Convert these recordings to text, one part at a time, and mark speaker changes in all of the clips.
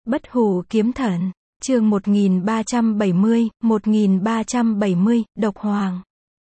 Speaker 1: Bất hủ kiếm thần, chương 1370, Độc Hoàng.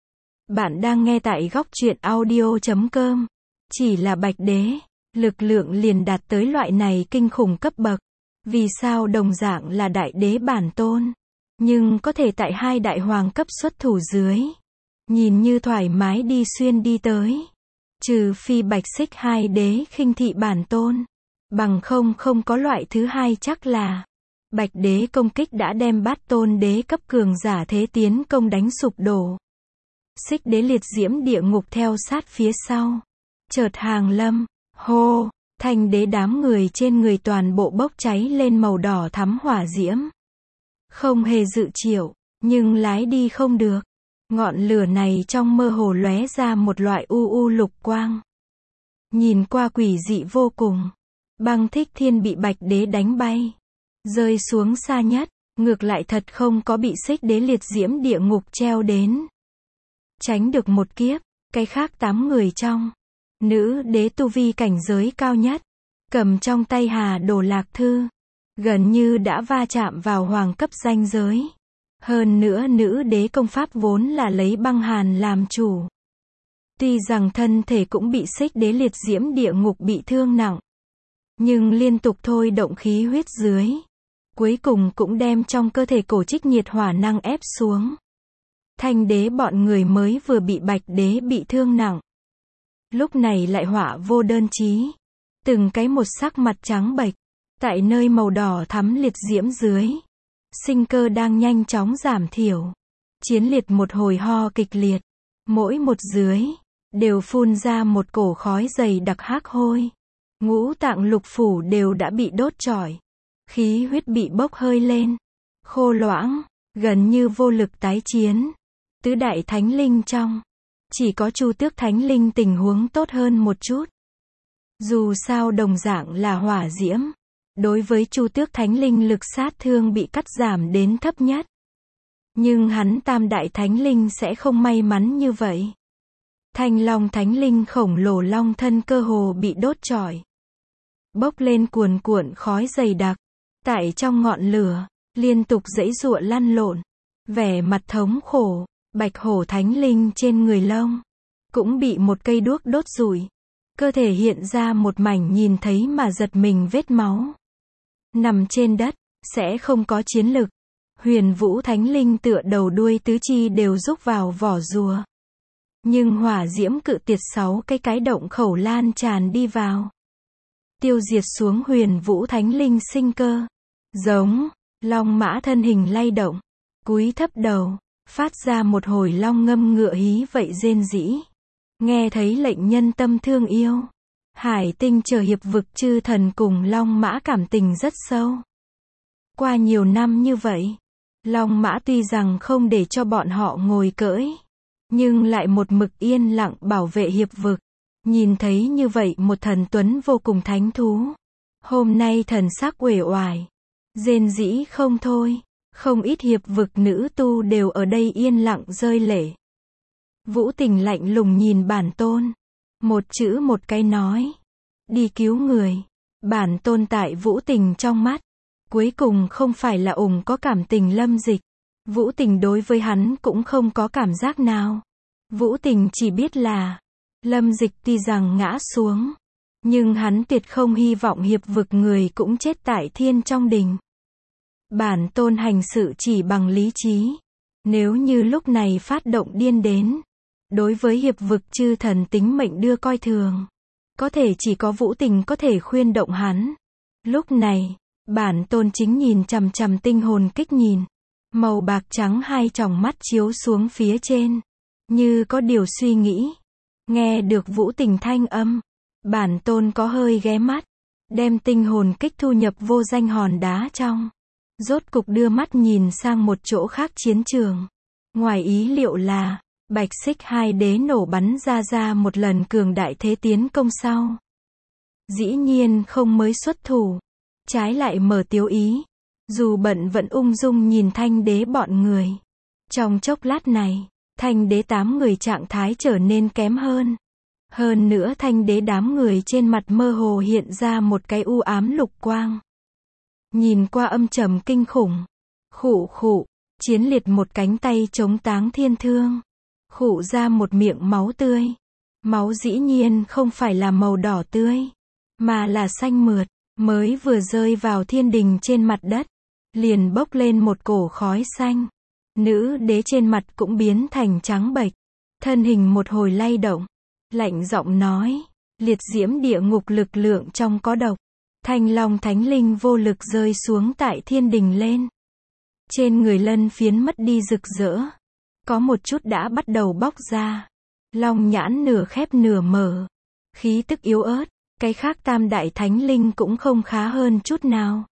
Speaker 1: Bạn đang nghe tại góc truyện audio.com. Chỉ là Bạch Đế, lực lượng liền đạt tới loại này kinh khủng cấp bậc. Vì sao đồng dạng là đại đế bản tôn, nhưng có thể tại hai đại hoàng cấp xuất thủ dưới, nhìn như thoải mái đi xuyên đi tới. Trừ phi Bạch Xích hai đế khinh thị bản tôn, bằng không có loại thứ hai, chắc là Bạch Đế công kích đã đem Bát Tôn đế cấp cường giả thế tiến công đánh sụp đổ. Xích đế liệt diễm địa ngục theo sát phía sau. Chợt hàng lâm, hô, Thanh đế đám người trên người toàn bộ bốc cháy lên màu đỏ thắm hỏa diễm. Không hề dự triệu, nhưng lái đi không được. Ngọn lửa này trong mơ hồ lóe ra một loại u lục quang. Nhìn qua quỷ dị vô cùng. Băng Thích Thiên bị Bạch Đế đánh bay, rơi xuống xa nhất, ngược lại thật không có bị Xích đế liệt diễm địa ngục treo đến. Tránh được một kiếp, cái khác 8 người trong. Nữ đế tu vi cảnh giới cao nhất, cầm trong tay Hà Đồ Lạc Thư, gần như đã va chạm vào hoàng cấp ranh giới. Hơn nữa nữ đế công pháp vốn là lấy băng hàn làm chủ. Tuy rằng thân thể cũng bị Xích đế liệt diễm địa ngục bị thương nặng, nhưng liên tục thôi động khí huyết dưới, cuối cùng cũng đem trong cơ thể cổ trích nhiệt hỏa năng ép xuống. Thanh đế bọn người mới vừa bị Bạch Đế bị thương nặng, lúc này lại hỏa vô đơn chí, từng cái một sắc mặt trắng bệch, tại nơi màu đỏ thắm liệt diễm dưới, sinh cơ đang nhanh chóng giảm thiểu. Chiến liệt một hồi ho kịch liệt, mỗi một dưới đều phun ra một cổ khói dày đặc hắc hôi. Ngũ tạng lục phủ đều đã bị đốt trọi, khí huyết bị bốc hơi lên, khô loãng, gần như vô lực tái chiến. Tứ đại thánh linh trong, chỉ có Chu Tước Thánh Linh tình huống tốt hơn một chút. Dù sao đồng dạng là hỏa diễm, đối với Chu Tước Thánh Linh lực sát thương bị cắt giảm đến thấp nhất. Nhưng hắn Tam đại thánh linh sẽ không may mắn như vậy. Thanh Long Thánh Linh khổng lồ long thân cơ hồ bị đốt trọi, bốc lên cuồn cuộn khói dày đặc, tại trong ngọn lửa, liên tục giãy giụa lăn lộn, vẻ mặt thống khổ. Bạch Hổ Thánh Linh trên người lông, cũng bị một cây đuốc đốt rụi, cơ thể hiện ra một mảnh nhìn thấy mà giật mình vết máu. Nằm trên đất, sẽ không có chiến lực. Huyền Vũ Thánh Linh tựa đầu đuôi tứ chi đều rúc vào vỏ rùa. Nhưng hỏa diễm cự tiệt 6 cái động khẩu lan tràn đi vào, tiêu diệt xuống Huyền Vũ Thánh Linh sinh cơ. Giống, long mã thân hình lay động, cúi thấp đầu, phát ra một hồi long ngâm ngựa hí vậy rên rỉ. Nghe thấy lệnh nhân tâm thương yêu. Hải Tinh chờ hiệp vực chư thần cùng long mã cảm tình rất sâu. Qua nhiều năm như vậy, long mã tuy rằng không để cho bọn họ ngồi cưỡi, nhưng lại một mực yên lặng bảo vệ hiệp vực. Nhìn thấy như vậy một thần tuấn vô cùng thánh thú, hôm nay thần sắc uể oải, rên rỉ không thôi. Không ít hiệp vực nữ tu đều ở đây yên lặng rơi lệ. Vũ Tình lạnh lùng nhìn bản tôn, một chữ một cái nói, đi cứu người. Bản tôn tại Vũ Tình trong mắt, cuối cùng không phải là có cảm tình Lâm Dịch. Vũ Tình đối với hắn cũng không có cảm giác nào. Vũ Tình chỉ biết là, Lâm Dịch tuy rằng ngã xuống, nhưng hắn tuyệt không hy vọng hiệp vực người cũng chết tại Thiên trong đình. Bản tôn hành sự chỉ bằng lý trí. Nếu như lúc này phát động điên đến, đối với hiệp vực chư thần tính mệnh đưa coi thường, có thể chỉ có Vũ Tình có thể khuyên động hắn. Lúc này, bản tôn chính nhìn chằm chằm tinh hồn kích nhìn, màu bạc trắng hai tròng mắt chiếu xuống phía trên, như có điều suy nghĩ. Nghe được Vũ Tình thanh âm, bản tôn có hơi ghé mắt, đem tinh hồn kích thu nhập vô danh hòn đá trong. Rốt cục đưa mắt nhìn sang một chỗ khác chiến trường. Ngoài ý liệu là, Bạch Xích hai đế nổ bắn ra một lần cường đại thế tiến công sau. Dĩ nhiên không mới xuất thủ, trái lại mở tiếu ý. Dù bận vẫn ung dung nhìn Thanh đế bọn người. Trong chốc lát này, Thanh đế 8 người trạng thái trở nên kém hơn. Hơn nữa Thanh đế đám người trên mặt mơ hồ hiện ra một cái u ám lục quang. nhìn qua âm trầm kinh khủng. Khụ khụ, Chiến Liệt một cánh tay chống Táng Thiên Thương, khụ ra một miệng máu tươi. Máu dĩ nhiên không phải là màu đỏ tươi, mà là xanh mượt, mới vừa rơi vào thiên đình trên mặt đất, liền bốc lên một cổ khói xanh. Nữ đế trên mặt cũng biến thành trắng bệch, thân hình một hồi lay động, lạnh giọng nói, liệt diễm địa ngục lực lượng trong có độc. Thanh long thánh linh vô lực rơi xuống tại thiên đình lên. Trên người lân phiến mất đi rực rỡ, có một chút đã bắt đầu bóc ra. Long nhãn nửa khép nửa mở, khí tức yếu ớt, cái khác tam đại thánh linh cũng không khá hơn chút nào.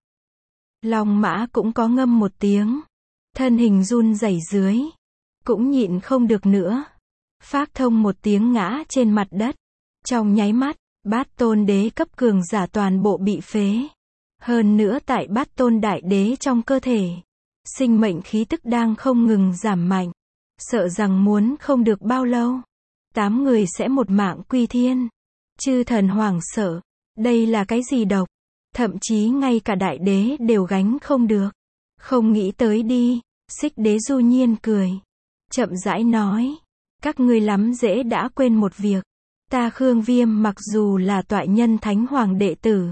Speaker 1: Long mã cũng có ngâm một tiếng, thân hình run rẩy dưới, cũng nhịn không được nữa, phác thông một tiếng ngã trên mặt đất. Trong nháy mắt, Bát Tôn đế cấp cường giả toàn bộ bị phế. Hơn nữa tại Bát Tôn đại đế trong cơ thể, sinh mệnh khí tức đang không ngừng giảm mạnh, sợ rằng muốn không được bao lâu, 8 người sẽ một mạng quy thiên. Chư thần hoảng sợ, đây là cái gì độc? Thậm chí ngay cả đại đế đều gánh không được. Không nghĩ tới đi, Xích đế du nhiên cười, chậm rãi nói, các ngươi lắm dễ đã quên một việc. Ta Khương Viêm mặc dù là toại nhân thánh hoàng đệ tử,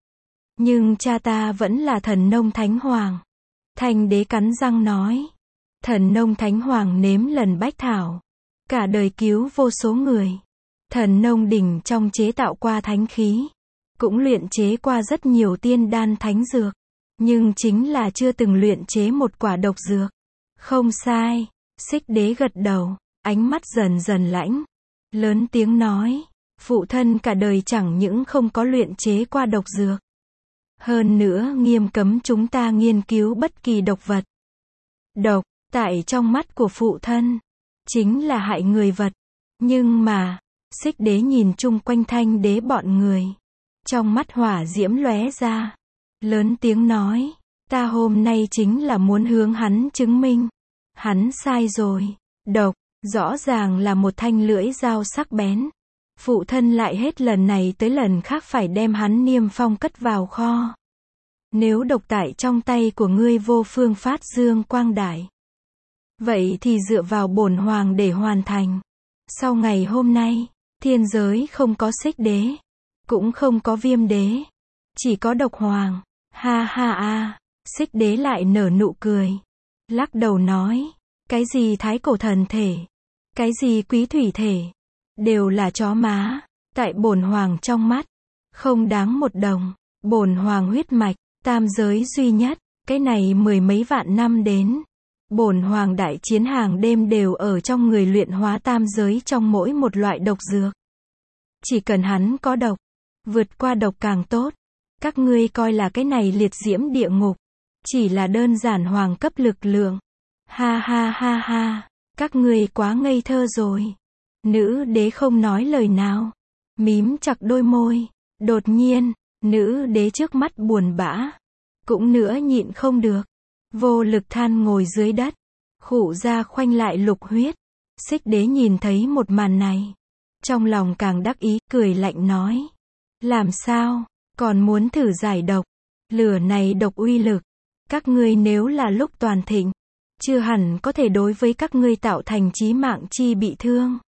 Speaker 1: nhưng cha ta vẫn là thần nông thánh hoàng. Thanh đế cắn răng nói, thần nông thánh hoàng nếm lần bách thảo, cả đời cứu vô số người. Thần nông đỉnh trong chế tạo qua thánh khí, cũng luyện chế qua rất nhiều tiên đan thánh dược, nhưng chính là chưa từng luyện chế một quả độc dược. Không sai, Xích đế gật đầu, ánh mắt dần dần lãnh, lớn tiếng nói, phụ thân cả đời chẳng những không có luyện chế qua độc dược, hơn nữa nghiêm cấm chúng ta nghiên cứu bất kỳ độc vật. Độc, tại trong mắt của phụ thân, chính là hại người vật. Nhưng mà, Xích đế nhìn chung quanh Thanh đế bọn người, trong mắt hỏa diễm lóe ra, lớn tiếng nói, ta hôm nay chính là muốn hướng hắn chứng minh, hắn sai rồi. Độc, rõ ràng là một thanh lưỡi dao sắc bén. Phụ thân lại hết lần này tới lần khác phải đem hắn niêm phong cất vào kho. Nếu độc tại trong tay của ngươi vô phương phát dương quang đại, vậy thì dựa vào bổn hoàng để hoàn thành. Sau ngày hôm nay, thiên giới không có Xích đế, cũng không có Viêm đế, chỉ có độc hoàng. Ha ha a, Xích đế lại nở nụ cười, lắc đầu nói, cái gì thái cổ thần thể, cái gì quý thủy thể, đều là chó má, tại bổn hoàng trong mắt, không đáng một đồng. Bổn hoàng huyết mạch, tam giới duy nhất, cái này mười mấy vạn năm đến, bổn hoàng đại chiến hàng đêm đều ở trong người luyện hóa tam giới trong mỗi một loại độc dược. Chỉ cần hắn có độc, vượt qua độc càng tốt. Các ngươi coi là cái này liệt diễm địa ngục, chỉ là đơn giản hoàng cấp lực lượng. Ha ha ha ha, các ngươi quá ngây thơ rồi. Nữ đế không nói lời nào, mím chặt đôi môi. Đột nhiên, nữ đế trước mắt buồn bã, cũng nữa nhịn không được, vô lực than ngồi dưới đất, khụ ra khoanh lại lục huyết. Xích đế nhìn thấy một màn này, trong lòng càng đắc ý, cười lạnh nói, làm sao, còn muốn thử giải độc? Lửa này độc uy lực, các ngươi nếu là lúc toàn thịnh, chưa hẳn có thể đối với các ngươi tạo thành chí mạng chi bị thương.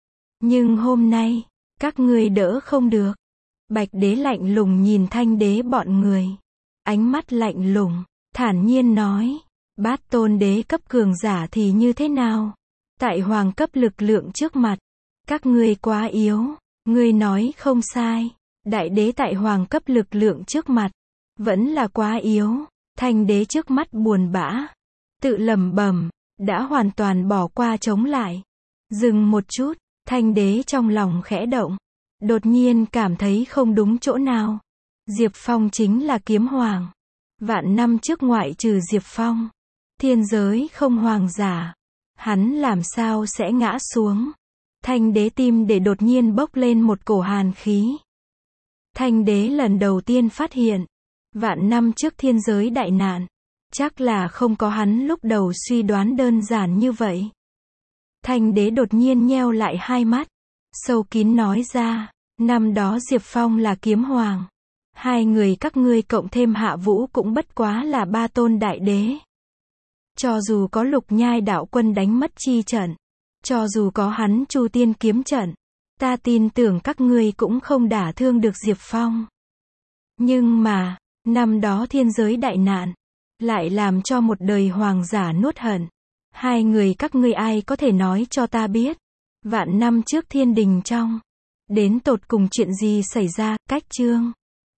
Speaker 1: Nhưng hôm nay, các ngươi đỡ không được. Bạch đế lạnh lùng nhìn Thanh đế bọn người, ánh mắt lạnh lùng, thản nhiên nói, Bát Tôn đế cấp cường giả thì như thế nào? Tại hoàng cấp lực lượng trước mặt, các ngươi quá yếu. Ngươi nói không sai, đại đế tại hoàng cấp lực lượng trước mặt, vẫn là quá yếu. Thanh đế trước mắt buồn bã, tự lẩm bẩm, đã hoàn toàn bỏ qua chống lại. Dừng một chút, Thanh đế trong lòng khẽ động, đột nhiên cảm thấy không đúng chỗ nào. Diệp Phong chính là kiếm hoàng. Vạn năm trước ngoại trừ Diệp Phong, thiên giới không hoàng giả, hắn làm sao sẽ ngã xuống? Thanh đế tim để đột nhiên bốc lên một cổ hàn khí. Thanh đế lần đầu tiên phát hiện, vạn năm trước thiên giới đại nạn, chắc là không có hắn lúc đầu suy đoán đơn giản như vậy. Thanh đế đột nhiên nheo lại hai mắt, sâu kín nói ra, năm đó Diệp Phong là kiếm hoàng, Hai người các ngươi cộng thêm Hạ Vũ cũng bất quá là ba tôn đại đế. Cho dù có Lục Nhai đạo quân đánh mất chi trận, cho dù có hắn Chu Tiên kiếm trận, ta tin tưởng các ngươi cũng không đả thương được Diệp Phong. Nhưng mà, năm đó thiên giới đại nạn, lại làm cho một đời hoàng giả nuốt hận. Hai người các ngươi ai có thể nói cho ta biết, vạn năm trước thiên đình trong, đến tột cùng chuyện gì xảy ra, cách chương.